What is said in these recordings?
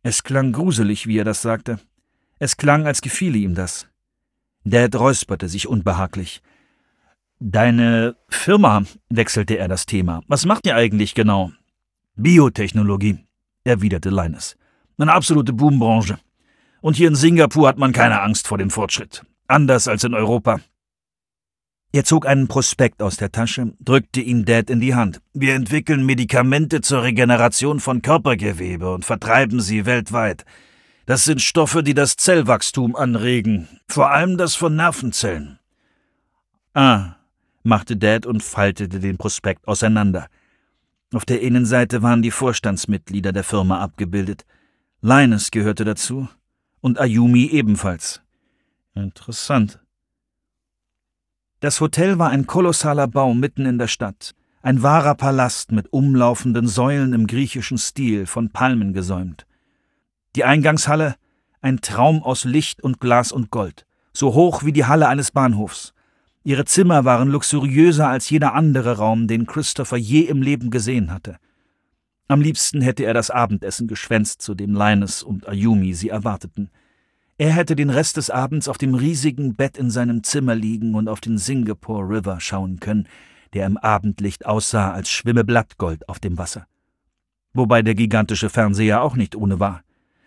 Es klang gruselig, wie er das sagte. Es klang, als gefiele ihm das. Dad räusperte sich unbehaglich. »Deine Firma«, wechselte er das Thema. »Was macht ihr eigentlich genau?« »Biotechnologie«, erwiderte Linus. »Eine absolute Boombranche. Und hier in Singapur hat man keine Angst vor dem Fortschritt. Anders als in Europa.« Er zog einen Prospekt aus der Tasche, drückte ihn Dad in die Hand. »Wir entwickeln Medikamente zur Regeneration von Körpergewebe und vertreiben sie weltweit. Das sind Stoffe, die das Zellwachstum anregen, vor allem das von Nervenzellen.« »Ah«, machte Dad und faltete den Prospekt auseinander. Auf der Innenseite waren die Vorstandsmitglieder der Firma abgebildet. Linus gehörte dazu und Ayumi ebenfalls. Interessant. Das Hotel war ein kolossaler Bau mitten in der Stadt, ein wahrer Palast mit umlaufenden Säulen im griechischen Stil, von Palmen gesäumt. Die Eingangshalle, ein Traum aus Licht und Glas und Gold, so hoch wie die Halle eines Bahnhofs. Ihre Zimmer waren luxuriöser als jeder andere Raum, den Christopher je im Leben gesehen hatte. Am liebsten hätte er das Abendessen geschwänzt, zu dem Linus und Ayumi sie erwarteten. Er hätte den Rest des Abends auf dem riesigen Bett in seinem Zimmer liegen und auf den Singapore River schauen können, der im Abendlicht aussah, als schwimme Blattgold auf dem Wasser. Wobei der gigantische Fernseher auch nicht ohne war.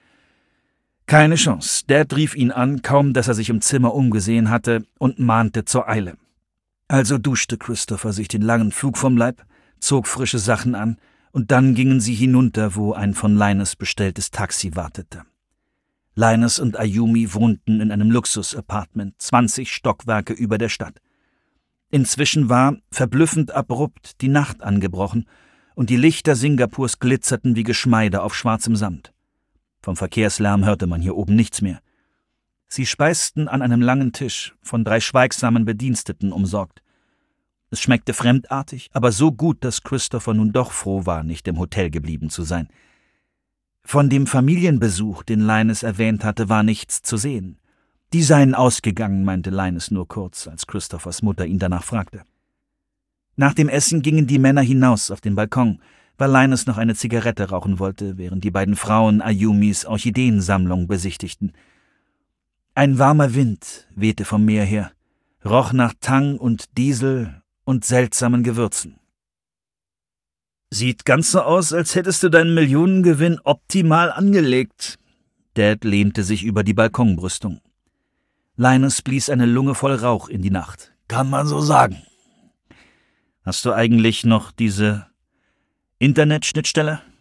Keine Chance. Dad rief ihn an, kaum dass er sich im Zimmer umgesehen hatte, und mahnte zur Eile. Also duschte Christopher sich den langen Flug vom Leib, zog frische Sachen an, und dann gingen sie hinunter, wo ein von Linus bestelltes Taxi wartete. Linus und Ayumi wohnten in einem Luxus-Apartment, 20 Stockwerke über der Stadt. Inzwischen war, verblüffend abrupt, die Nacht angebrochen, und die Lichter Singapurs glitzerten wie Geschmeide auf schwarzem Samt. Vom Verkehrslärm hörte man hier oben nichts mehr. Sie speisten an einem langen Tisch, von 3 schweigsamen Bediensteten umsorgt. Es schmeckte fremdartig, aber so gut, dass Christopher nun doch froh war, nicht im Hotel geblieben zu sein. Von dem Familienbesuch, den Linus erwähnt hatte, war nichts zu sehen. Die seien ausgegangen, meinte Linus nur kurz, als Christophers Mutter ihn danach fragte. Nach dem Essen gingen die Männer hinaus auf den Balkon, weil Linus noch eine Zigarette rauchen wollte, während die beiden Frauen Ayumis Orchideensammlung besichtigten. Ein warmer Wind wehte vom Meer her, roch nach Tang und Diesel und seltsamen Gewürzen. »Sieht ganz so aus, als hättest du deinen Millionengewinn optimal angelegt.« Dad lehnte sich über die Balkonbrüstung. Linus blies eine Lunge voll Rauch in die Nacht. »Kann man so sagen.« »Hast du eigentlich noch diese Internetschnittstelle?«